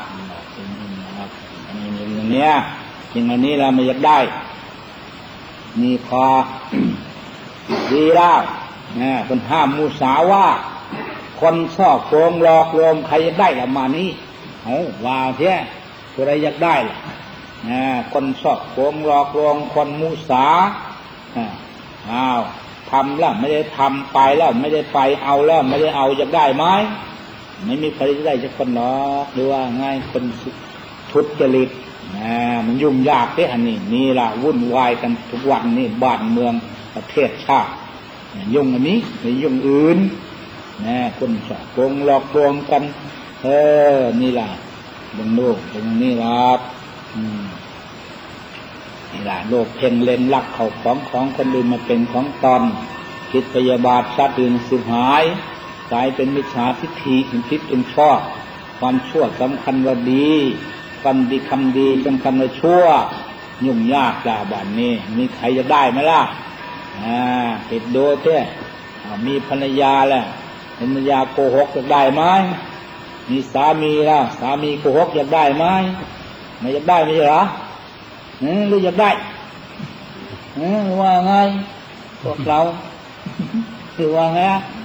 อย่างเนี้ยอย่างอันนี้เราไม่อยากได้มีพอดีแล้วคนห้ามมุสาวาคนชอบโกงหลอกลวงใครอยากได้ละมานี้ว่าเท่ตัวใดอยากได้ล่ะคนชอบโกงหลอกลวงคนมุสาทำแล้วไม่ได้ทำไปแล้วไม่ได้ไปเอาแล้วไม่ได้เอาอยากได้ไหมไม่มีใครจะได้จะคนหรอกหรือว่าง่ายคนทุจริตมันยุ่งยากที่อันนี้นี่ล่ะวุ่นวายกันทุกวันนี่บ้านเมืองประเทศชาติยุ่งอันนี้ไม่ยุ่งอื่นคนชอบโกงหลอกลวงกันนี่ล่ะบังโลกตรงนี้ล่ะนี่ล่ะโลกเพ่งเล็งลักเขาของคนอื่นมาเป็นของตนคิดพยาบาทสัตว์อื่นสูญหายกลายเป็นมิจฉาทิฏฐิคิดเป็นชอบความชั่วสำคัญว่าดีความดีคำดีสำคัญว่าชั่วยุ่งยากจ้าบ้านนี้มีใครจะได้ไหมล่ะติดโดเท่มีภรรยาแล้วภรรยาโกหกจะได้ไหมมีสามีแล้วสามีโกหกอยากได้ไหมไม่อยากได้ไม่ใช่เหรอหรืออยากได้ว่าไงพวกเราคือว่าไง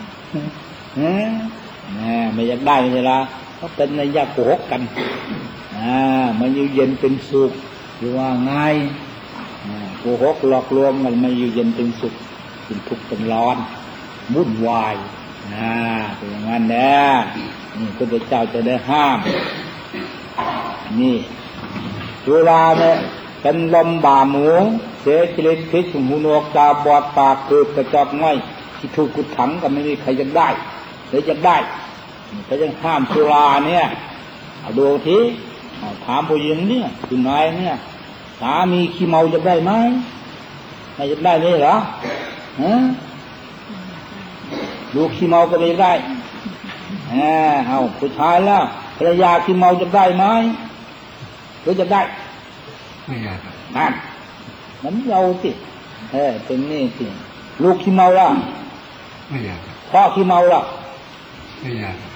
ไม่อยากได้ไม่ใช่เหรอเขาเป็นในยาโกหกกันมันอยู่เย็นเป็นสุขคือว่าไงโกหกหลอกลวงมันไม่อยู่เย็นเป็นสุขเป็นทุกข์เป็นร้อนวุ่นวายเป็นอย่างนั้นแน่นี่พระพุทธเจ้าจะได้ห้ามนี่จุฬาเนี่ยเป็นลมบ่าหมูเสียชีวิตพิษหูหนวกตาบอดปากเกิดกระจอกง่อยที่ถูกกุดถังก็ไม่มีใครจะได้หรือจะได้ก็ยังห้ามจุฬาเนี่ยดูทีถามผู้หญิงเนี่ยคุณนายเนี่ยสามีขี้เมาจะได้ไหมไม่จะได้ไหมเหรอลูกขี้เมาก็ไม่ได้ผู้ชายแล้วภรรยาขี้เมาจะได้ไหมหรือจะได้ไม่ได้นั่นมันเราสิเป็นนี่สิลูกขี้เมาล่ะไม่อยากพ่อขี้เมาล่ะไม่อยาก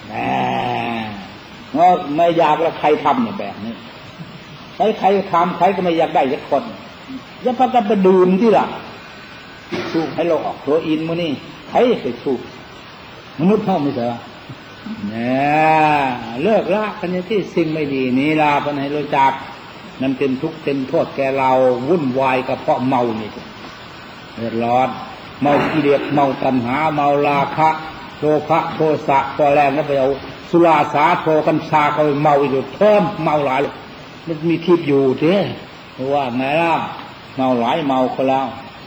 ไม่อยากแล้วใครทำเนี่ยแบบนี้ใครทำใครก็ไม่อยากได้สักคนจะพักกันไปดื่มที่ล่ะสู้ให้เราออกตัวอินมื้อนี้ใครไปสู้มนุษย์เฮาไม่ใช่เนี่ยเลิกละกันในที่สิ่งไม่ดีนี้ลาพันให้รู้จักนั่นเป็นทุกข์เป็นโทษแก่เราวุ่นวายกับเพราะเมานี่เดือดร้อนเมากิเลสเมาตัณหาเมาราคะโลภะโทสะพอแรงแล้วไปเอาสุราสาโทกัญชาเขาเมาอยู่เพิ่มเมาหลายมันมีทิพย์อยู่เท่ว่าไงล่ะเมาหลายเมาคนแล้ว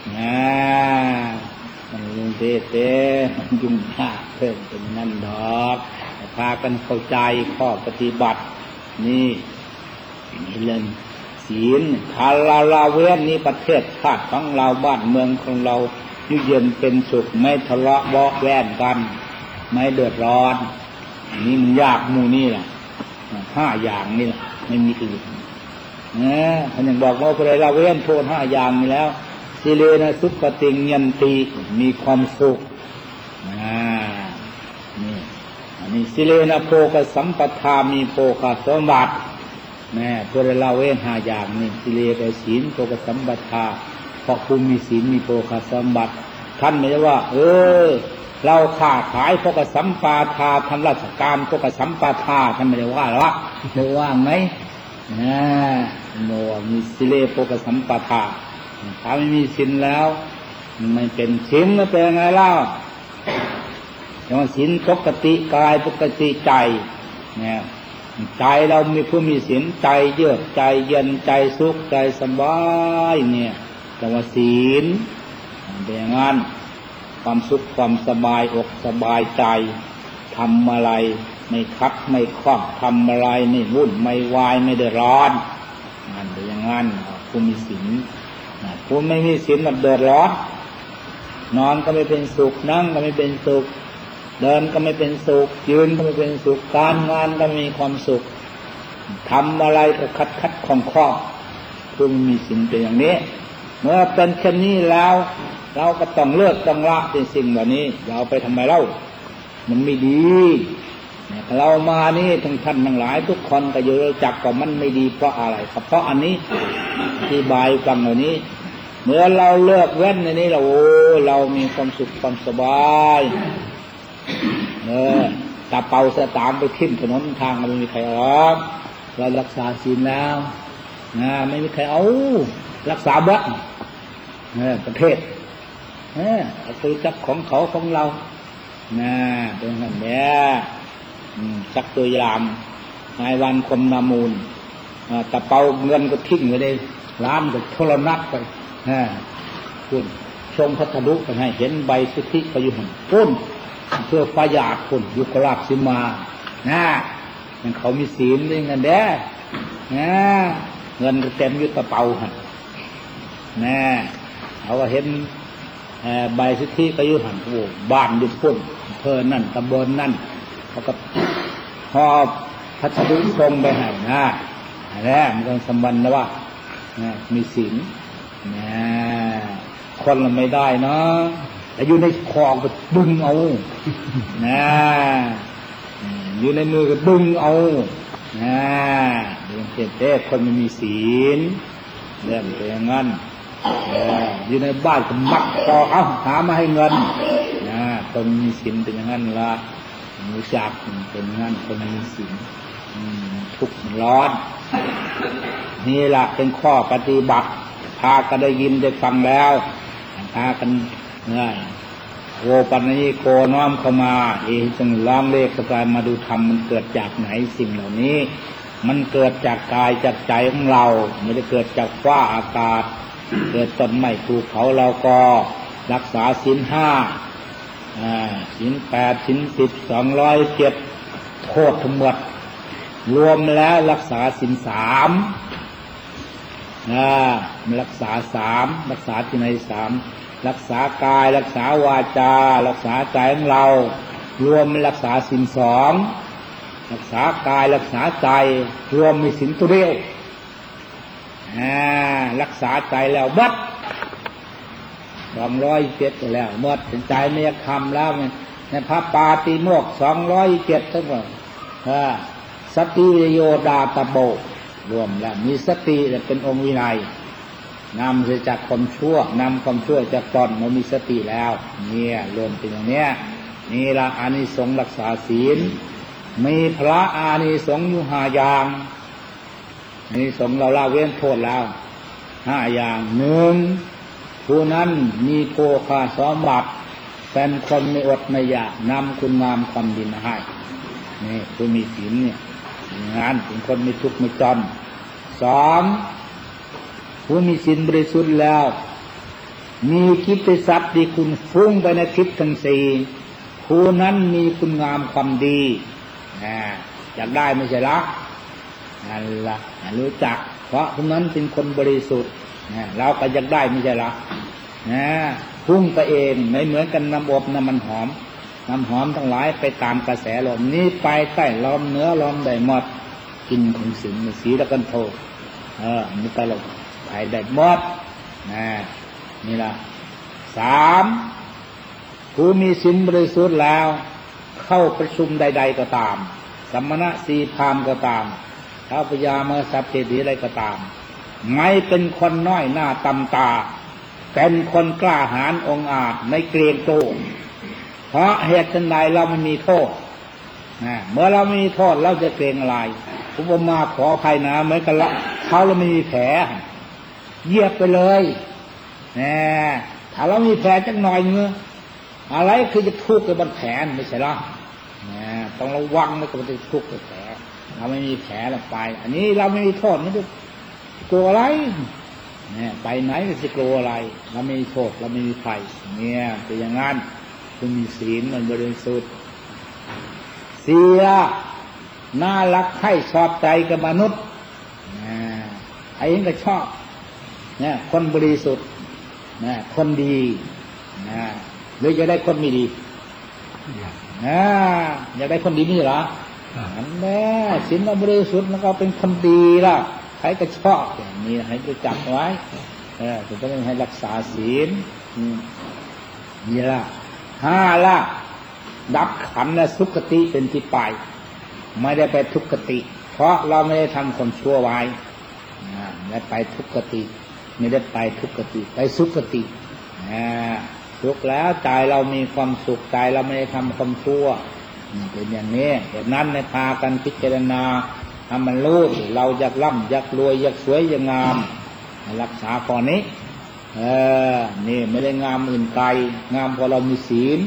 มันยุ่งเต้มันยุ่งยากเพิ่มเป็นนั่นดอกพากันเข้าใจข้อปฏิบัตินี่เรื่องศีลคาลาเว้นนี้ประเทศชาติของเราบ้านเมืองของเราอยู่เย็นเป็นสุขไม่ทะเลาะเบาะแว้งกันไม่เดือดร้อนนี่มันยากหมู่นี่แหละ5 อย่างนี่แหละไม่มีอื่นท่านยังบอกว่าคนใดละเว้นโทษ5 อย่างนี้แล้วสิเลนะสุขติงยันติมีความสุขนี่อันนี้สิเลนะโภคสัมปทามีโภคสมบัติคนใดละเว้น5 อย่างนี่สิเลนะศีลโภคสัมปทาเพราะคุณมีศีลมีโภคสมบัติท่านไม่ได้ว่าเราค้าขายโภคสัมปทาทำราชการโภคสัมปทาท่านไม่ได้ว่าหรอกไม่ว่าไหมโนมีสิเลโภคสัมปทาถ้าไม่มีศีลแล้วไม่เป็นศีลแล้วเป็นไงเล่าอย่างศีลปกติกายปกติใจเนี่ยใจเรามีผู้มีศีลใจเยือกใจเย็นใจสุขใจสบายเนี่ยแต่ว่าศีลเป็นอย่างนั้นความสุขความสบายอกสบายใจทำอะไรไม่คับไม่คล้องทำอะไรไม่วุ่นไม่วายไม่เดือดร้อนนั่นเป็นอย่างนั้นผู้มีศีลผู้ไม่มีศีลมันเดือดร้อนนอนก็ไม่เป็นสุขนั่งก็ไม่เป็นสุขเดินก็ไม่เป็นสุขยืนก็ไม่เป็นสุขการงานก็มีความสุขทำอะไรก็คัดข้องผู้มีศีลเป็นอย่างนี้เมื่อเป็นเช่นนี้แล้วเราก็ต้องเลิกต้องละเป็นสิ่งแบบนี้เราไปทำไมเล่ามันไม่ดีเรามานี่ทั้งท่านทั้งหลายทุกคนก็อยู่รู้จักว่ามันไม่ดีเพราะอะไรเพราะอันนี้อธิบายฟังเหล่านี้เมื่อเราเลิกเว้นในนี้เรามีความสุขความสบายตาเป่าสตางค์ไปทิ้งถนนทางไม่มีใครเอาเรารักษาศีลแล้วไม่มีใครเอารักษาวัดประเทศเอาไปจับของเขาของเราเป็นแบบนี้จักตัวยามนายวันคมนามูลตะเปาเงินก็ทิ้งไปเลยร้านก็โทรนัดไปคุณชงพัทลุไปให้เห็นใบสุทธิประยุทธ์พุ่นเพื่อประหยัดคุณยุคราชสิมามันเขามีศีลด้วยเงินเด้เงินก็เต็มยุตะเปาเขาก็เห็นใบสุทธิประยุทธ์บ้านยุพุ่นเพิ่นนั่นตำบลนั่นเขาก็หอบพัสดุส่งไปให้มันก็สมบัตินะว่ามีศีลคนเราไม่ได้เนาะแต่อยู่ในคอก็ดึงเอาอยู่ในมือก็ดึงเอาเรื่องเต้คนไม่มีศีลเรื่องเป็นอย่างนั้นอยู่ในบ้านก็มักคอหามาให้เงินคนมีศีลเป็นอย่างนั้นละรู้จักเป็นอย่างนั้นคนมีศีลทุกข์ร้อนนี่แหละเป็นข้อปฏิบัติพากันได้ยินได้ฟังแล้วพากันโวปัญญิโกน้อมเข้ามาจึงล้อมเลขกายมาดูธรรมมันเกิดจากไหนสิ่งเหล่านี้มันเกิดจากกายจากใจของเราไม่ได้เกิดจากฟ้าอากาศเกิดต้นไม้ภูเขาเราก็รักษาศีล 5ศีล 8ศีล 10 207โทษทั้งหมดรวมแล้วรักษาศีล 3รักษา3รักษาที่ไหน3รักษากายรักษาวาจารักษาใจของเรารวมรักษาศีล 2รักษากายรักษาใจรวมมีศีลตัวเดียวรักษาใจแล้วบัด207แล้วหมดเป็นใจเมียคำแล้วในพระปาติโมกข์207ทั้งหมดสติโยดาตโบรวมแล้วมีสติเป็นองค์วินัยนำเสียจากความชั่วนำความชั่วจากตนเรามีสติแล้วเนี่ยรวมเป็นอย่างเนี้ยนี่ละอานิสงส์รักษาศีลมีพระอานิสงส์อยู่5 อย่างอานิสงส์เราละเว้นโทษแล้ว5 อย่าง1ผู้นั้นมีโภคาสมบัติเป็นคนไม่อดไม่อยากนำคุณงามความดีมาให้นี่ผู้มีศีลเนี่ยงานเป็นคนไม่ทุกข์ไม่จน2ผู้มีศีลบริสุทธิ์แล้วมีกิตติศัพท์ที่คุณฟุ้งไปในทิศทั้ง4ผู้นั้นมีคุณงามความดีอยากได้ไม่ใช่ละนั่นละรู้จักเพราะผู้นั้นเป็นคนบริสุทธิ์เราก็อยากได้ไม่ใช่ละพุ่งไปเองไม่เหมือนกันน้ำอบน้ำมันหอมน้ำหอมทั้งหลายไปตามกระแสลมนี้ไปใต้ลมเนื้อลมได้หมดกินของศีลสีแล้วกันโทมันไปลงไปได้หมดนี่ละ3ผู้มีศีลบริสุทธิ์แล้วเข้าประชุมใดๆก็ตามสมณะ4 พราหมณ์ก็ตามท้าวพญามสัพเพดีอะไรก็ตามไม่เป็นคนน้อยหน้าตำตาเป็นคนกล้าหาญองอาจไม่เกรงโตเพราะเหตุใดเราไม่มีโทษเมื่อเราไม่มีโทษเราจะเกรงอะไรผมมาขออภัยนะเหมือนกันละเขาเราไม่มีแผลเหยียบไปเลยถ้าเรามีแผลจักหน่อยเนื้ออะไรคือจะทุกข์กับบนแผลไม่ใช่หรอต้องระวังไม่ก็จะทุกข์กับแผลเราไม่มีแผลเราไปอันนี้เราไม่มีโทษไม่ต้องกลัวอะไรไปไหนจะกลัวอะไรเราไม่มีโทษเราไม่มีภัยเนี่ยเป็นอย่างนั้นคุณมีศีลมันบริสุทธิ์เสียน่ารักให้ชอบใจกับมนุษย์ไอ้เองก็ชอบคนบริสุทธิ์คนดีหรือจะได้คนไม่ดีอยากได้คนดีนี่เหรอนั่นแหละศีลเราบริสุทธิ์แล้วก็เป็นคนดีล่ะใครก็ชอบอย่างนี้ให้รู้จักไว้จะต้องให้รักษาศีลนี่ละ5ละดับขันธ์และสุคติเป็นที่ไปไม่ได้ไปทุกขติเพราะเราไม่ได้ทำความชั่วไว้ไม่ไปทุกขติไม่ได้ไปทุกขติไปสุคติสุขแล้วใจเรามีความสุขใจเราไม่ได้ทำความชั่วเป็นอย่างนี้เหตุนั้นในพากันพิจารณาทำมันรู้เราอยากร่ำอยากรวยอยากสวยอยากงามรักษาข้อนี้นี่ไม่ได้งามอื่นไกลงามเพราะเรามีศีล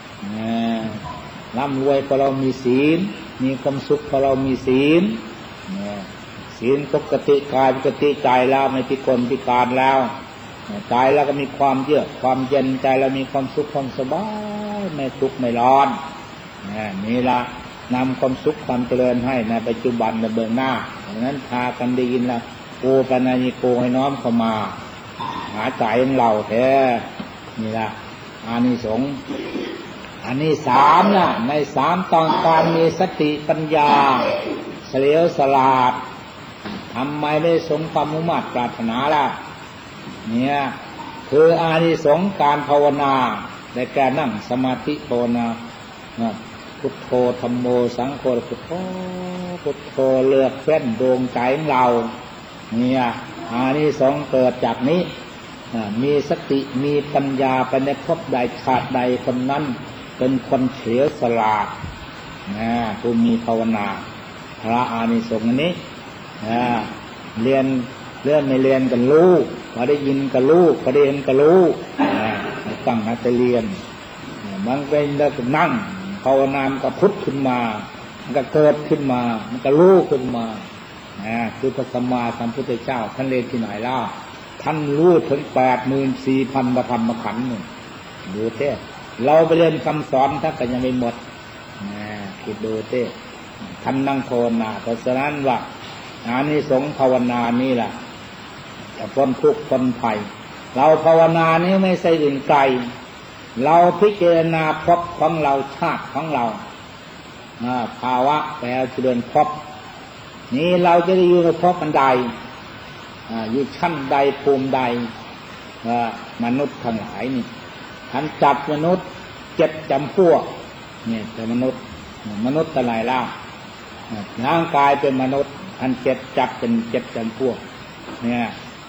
ร่ำรวยเพราะเรามีศีลมีความสุขเพราะเรามีศีลศีลปกติกายปกติใจแล้วไม่พิกลพิการแล้วใจแล้วก็มีความเยือกความเย็นใจเรามีความสุขความสบายไม่ทุกข์ไม่ร้อนนี่ละนำความสุขความเจริญให้ในปัจจุบันในเบื้องหน้าดังนั้นพากันได้ยินละโอปนัญญิโกให้น้อมเข้ามาหาใจของเราแท้นี่ละอานิสงส์อันนี้3นะใน3ตอนการมีสติปัญญาเฉลียวฉลาดทำไมได้สมความมุ่งมั่นปรารถนาล่ะเนี่ยคืออานิสงส์การภาวนาในการนั่งสมาธิภาวนาพุทโธธัมโมสังโฆพุทโธพุทโธเลือกเฟ้นดวงใจของเราเนี่ยอานิสงส์เกิดจากนี้มีสติมีปัญญาไปในภพใดชาติใดคนนั้นเป็นคนเฉลียวฉลาดผู้มีภาวนาพระอานิสงส์นี้เรียนไม่เรียนกันรู้พอได้ยินก็รู้พอได้เห็นก็รู้ตั้งหัดเรียนมันเป็นแล้วก็นั่งภาวนามันก็พุทธขึ้นมามันก็เกิดขึ้นมามันก็รู้ขึ้นมาคือพระสัมมาสัมพุทธเจ้าท่านเรียนที่ไหนล่ะท่านรู้ถึง84,000 พระธรรมขันธ์ดูเท่เราไปเรียนคำสอนท่านก็ยังไม่หมดคิดดูเท่ท่านนั่งภาวนาเพราะฉะนั้นว่าอานิสงส์ภาวนานี่แหละจะพ้นทุกข์พ้นภัยเราภาวนานี้ไม่ใช่อื่นไกลเราพิจารณาภพของเราชาติของเราภาวะแปลเจริญภพนี้เราจะได้อยู่ในภพอันใดอยู่ชั้นใดภูมิใดมนุษย์ทั้งหลายนี่ท่านจัดมนุษย์7 จำพวกนี่แต่มนุษย์ทั้งหลายล่ะร่างกายเป็นมนุษย์ท่านจัดเป็น7 จำพวกเนี่ย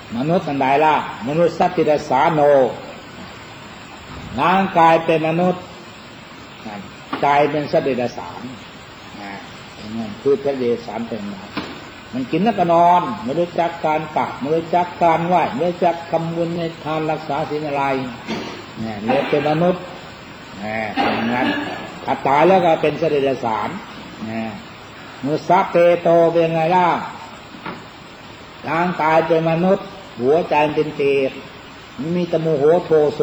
มนุษย์อันใดล่ะมนุษย์สัตติรสาโนร่างกายเป็นมนุษย์ใจเป็นสัตว์เดรัจฉานคือสัตว์เดรัจฉานเป็นมันกินแล้วก็นอนไม่รู้จักการตักไม่รู้จักการไหว้ไม่รู้จักทำบุญในทานรักษาศีลอะไรเนี่ยเป็นมนุษย์อย่างนั้นถ้าตายแล้วก็เป็นสัตว์เดรัจฉานมุสาเปโตเป็นไงล่ะร่างกายเป็นมนุษย์หัวใจเป็นเปรตมีตะโมโหโทโส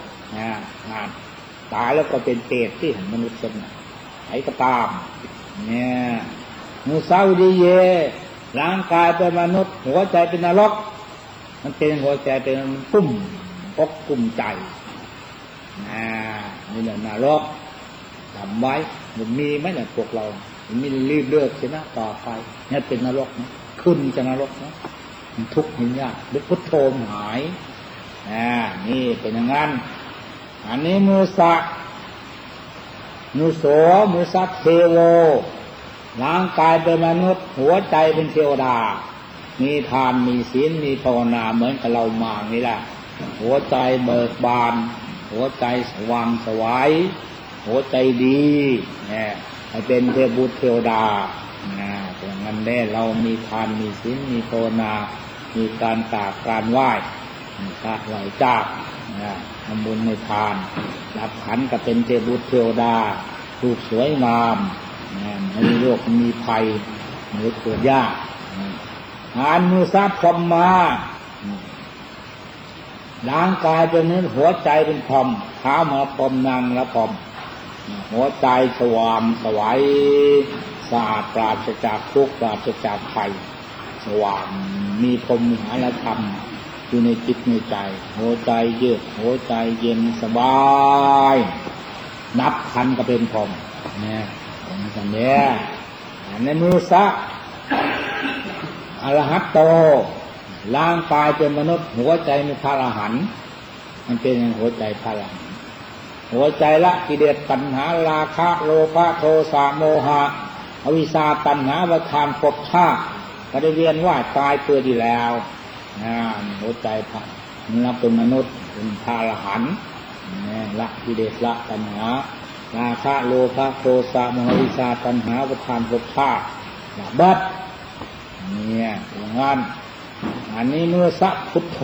ตายแล้วก็เป็นเปรตที่ของมนุษย์เป็นไอ้ก็ตามเนี่ยมุสาวดีเยร่างกายเป็นมนุษย์หัวใจเป็นนรกมันเป็นหัวใจเป็นปุ่มอกปุ่มใจนี่แหละนรกทำไว้มันมีไหมเนี่ยพวกเรามันมีรีบเลือกใช่ไหมต่อไปเนี่ยเป็นนรกนะขึ้นจะนรกนะมันทุกข์มันยากหรือพุทโธหายนี่เป็นอย่างนั้นอันนี้มุสะมุโสมุสะเทโวร่างกายเป็นมนุษย์หัวใจเป็นเทวดามีทานมีศีลมีภาวนาเหมือนกับเรามานี่แหละหัวใจเบิกบานหัวใจสว่างไสวหัวใจดีให้เป็นเทพบุตรเทวดาอย่างนั้นแน่เรามีทานมีศีลมีภาวนามีการกราบการไหว้พระไหว้เจ้าทำบุญในทานรับขันก็เป็นเทพบุตรเทวดารูปสวยงามไม่มีโรคไม่มีภัยไม่เกิดยากอานุสัพพมมาร่างกายเป็นเนื้อหัวใจเป็นพรหมเท้ามาพรหมนางและพรหมหัวใจสว่างสวัยสะอาดปราศจากทุกข์ปราศจากภัยสว่างมีพรหมวิหารธรรมอยู่ในจิตในใจหัวใจเยือกหัวใจเย็นสบายนับพันก็เป็นพรหมเนี่ยเป็นอย่างนี้ในมือซะอรหัตโตร่างกายเป็นมนุษย์หัวใจมีพระอรหันต์มันเป็นอย่างหัวใจพระอรหันต์หัวใจละกิเลสตัณหาราคะโลภะโทสะโมหะอวิชชาตัณหาประทานภพชาติก็ได้เรียนว่าตายเกิดดีแล้วหัวใจพระนับเป็นมนุษย์เป็นพระอรหันต์ละกิเลสละตัณหาราคะโลภะโทสะโมหะวิชชาตัณหาประทานภพชาติบัดเนี่ยอย่างนั้นอันนี้เมื่อสัพพุทโธ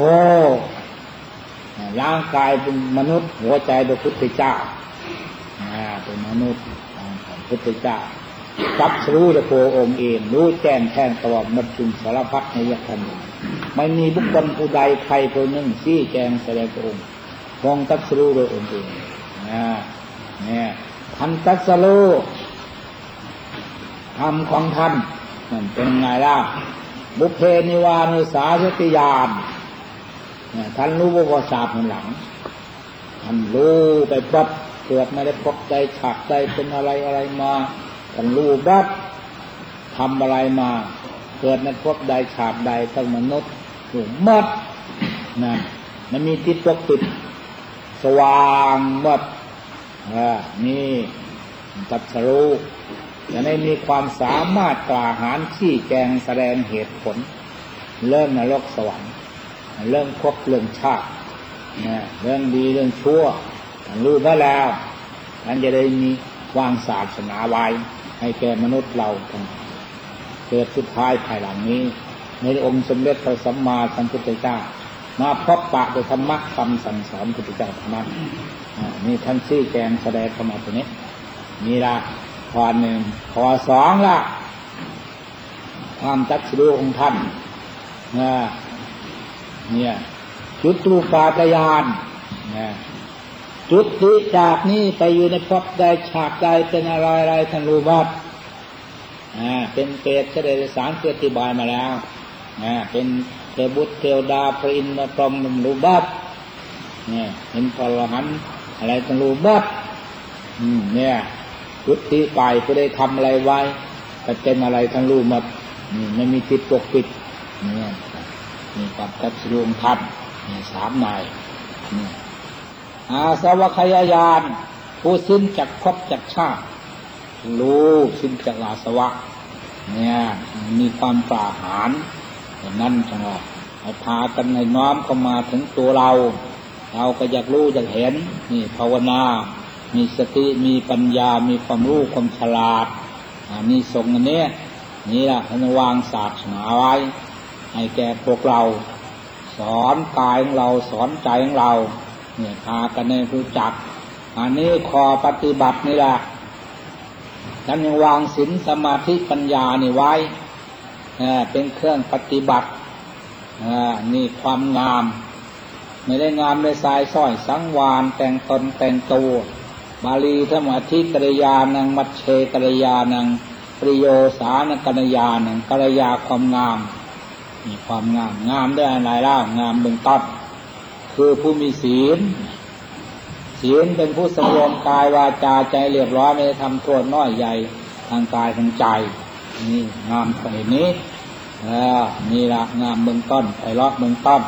ร่างกายเป็นมนุษย์หัวใจเป็นพุทธเจ้าเป็นมนุษย์ของพุทธเจ้ารับรู้แต่ตัวองค์เองรู้แจ้งแทงตลอดนับจุนสารพัดในยธรรมไม่มีบุคคลผู้ใดใครผู้หนึ่งที่แจ้งแสดงองค์คงตัดสู้โดยองค์เองเนี่ยท่านตัดสู้ธรรมของท่านมันเป็นไงล่ะบุพเพนิวานุสาสติญาณท่านรู้ประวัติศาสตร์ข้างหลังท่านรู้ไปปั๊บเกิดไม่ได้พบใจฉากใจเป็นอะไรอะไรมาท่านรู้ปั๊บทำอะไรมาเกิดในพบใดฉากใดทั้งมนุษย์ถูกมัดนะมันมีติดปกติดสว่างมัดนี่ตัดสู้จะได้มีความสามารถกล้าหาญชี้แจงแสดงเหตุผลเรื่องนรกสวรรค์เรื่องภพเรื่องชาติเรื่องดีเรื่องชั่วรู้ได้แล้วนั้นจะได้มีวางศาสนาไว้ให้แก่มนุษย์เราเกิดสุดท้ายภายหลังนี้ในองค์สมเด็จพระสัมมาสัมพุทธเจ้ามาพบปะโดยธรรมะคำสั่งสอนพุทธเจ้าธรรมะนี่ท่านชี้แจงแสดงเข้ามาตรงนี้นี่ละข้อหนึ่งข้อสองละความตัดสู้ของท่านเนี่ยจุดตูปาตยานจุดที่จากนี้ไปอยู่ในภพใดฉากใดเป็นอะไรท่านรู้บ้างเป็นเปรตเฉลยสารเกิดอธิบายมาแล้วเป็นเทพบุตรเทวดาพระอินทร์พรหมรู้บ้างเนี่ยเป็นพระอรหันต์อะไรท่านรู้บ้างเนี่ยจุดที่ไปก็ได้ทำอะไรไว้แต่เป็นอะไรท่านรู้หมดไม่มีติดปกปิดเนี่ยมีกับตัดรวมทัพสามนายอาสวัคยายานผู้สิ้นจากภพจากชาติรู้สิ้นจากอาสวะเนี่ยมีความกล้าหาญนั่นจังหวะให้พากันให้น้อมเข้ามาถึงตัวเราก็อยากรู้อยากเห็นนี่ภาวนามีสติมีปัญญามีความรู้ความฉลาดนี่ทรงอันนี้นี่แหละท่านวางศาสนาไว้ให้แก่พวกเราสอนกายของเราสอนใจของเราเนี่ยพากันในรู้จักอันนี้ขอปฏิบัตินี่แหละท่านยังวางศีลสมาธิปัญญานี่ไว้เป็นเครื่องปฏิบัตินี่ความงามไม่ได้งามในสายสร้อยสังวานแต่งตนแต่งตัวบาลีธรรมอธิกริยานังมัชเชกริยานังปริโยสานกัญญานังกริยาความงามมีความงามงามได้อะไรเล่างามเบื้องต้นคือผู้มีศีลเป็นผู้สำรวมกายวาจาใจเรียบร้อยไม่ได้ทำชั่วน้อยใหญ่ทางกายทางใจนี่งามขนาดนี้นี่ละงามเบื้องต้นไพเราะเบื้องต้น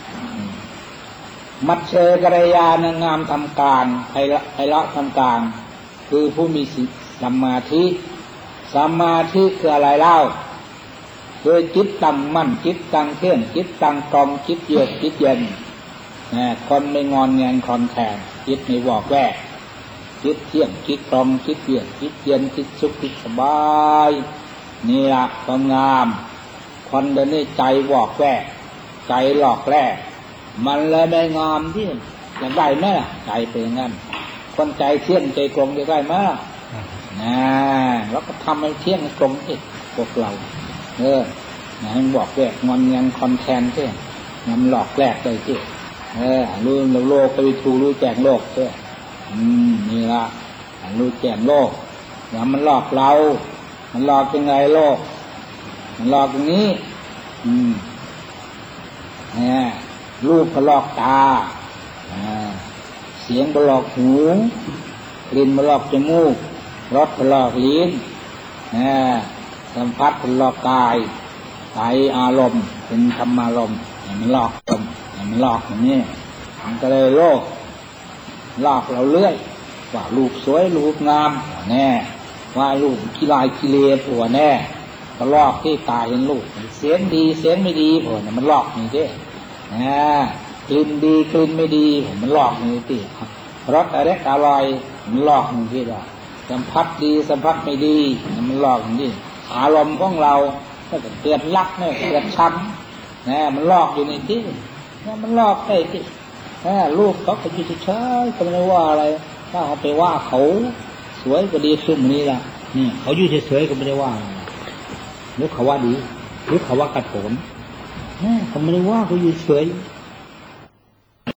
มัชเชกริยานังงามทำกลางไพเราะทำกลางคือผู้มีสมาธิคืออะไรเล่าคือจิตตั้งมั่นจิตตั้งเที่ยงจิตตั้งตรงจิตเยือกจิตเย็นคนไม่งอนแงนคลอนแคลนจิตไม่วอกแวกจิตเที่ยงจิตตรงจิตเยือกจิตเย็นจิตสุขจิตสบายนี่ละความงามคนเดินนี่ใจวอกแวกใจหลอกแลกมันเลยไม่งามที่อยากได้ไหมล่ะใจเป็นงั้นคนใจเที่ยงใจตรงจะได้ไหมล่ะแล้วก็ทำให้เที่ยงตรงที่พวกเราให้บอกแวกงอนแงนคลอนแคลนที่มันหลอกแลกเลยที่รู้โลกไปถูรู้แจ้งโลกใช่นี่ละรู้แจ้งโลกแล้วมันหลอกเรามันหลอกยังไงโลกมันหลอกตรงนี้รูปก็หลอกตาเสียงก็หลอกหูกลิ่นก็หลอกจมูกรสก็หลอกลิ้นสัมผัสก็หลอกกายใจอารมณ์เป็นธรรมารมณ์มันหลอกมันหลอกอย่างนี้มันก็เลยโลกหลอกเราเรื่อยว่ารูปสวยรูปงามแน่ว่ารูปขี้ลายขี้เลผัวแน่ก็หลอกที่ตาเห็นรูปเสียงดีเสียงไม่ดีผัวมันหลอกนี่เด้กลิ่นดีกลิ่นไม่ดีมันหลอกนี่ติรสอร่อยมันหลอกนี่ที่ละสัมผัสดีสัมผัสไม่ดีมันหลอกนี่อารมณ์ของเราก็เกิดรักเนี่ยเกิดช้ำมันหลอกอยู่ในที่มันหลอกไอ้ที่ลูกเขาอยู่เฉยๆก็ไม่ได้ว่าอะไรถ้าเขาไปว่าเขาสวยก็ดีขึ้นนี้ละนี่เขาอยู่เฉยๆก็ไม่ได้ว่าหรือเขาว่าดีหรือเขาว่ากระโถนเขาไม่ได้ว่าเขาอยู่เฉย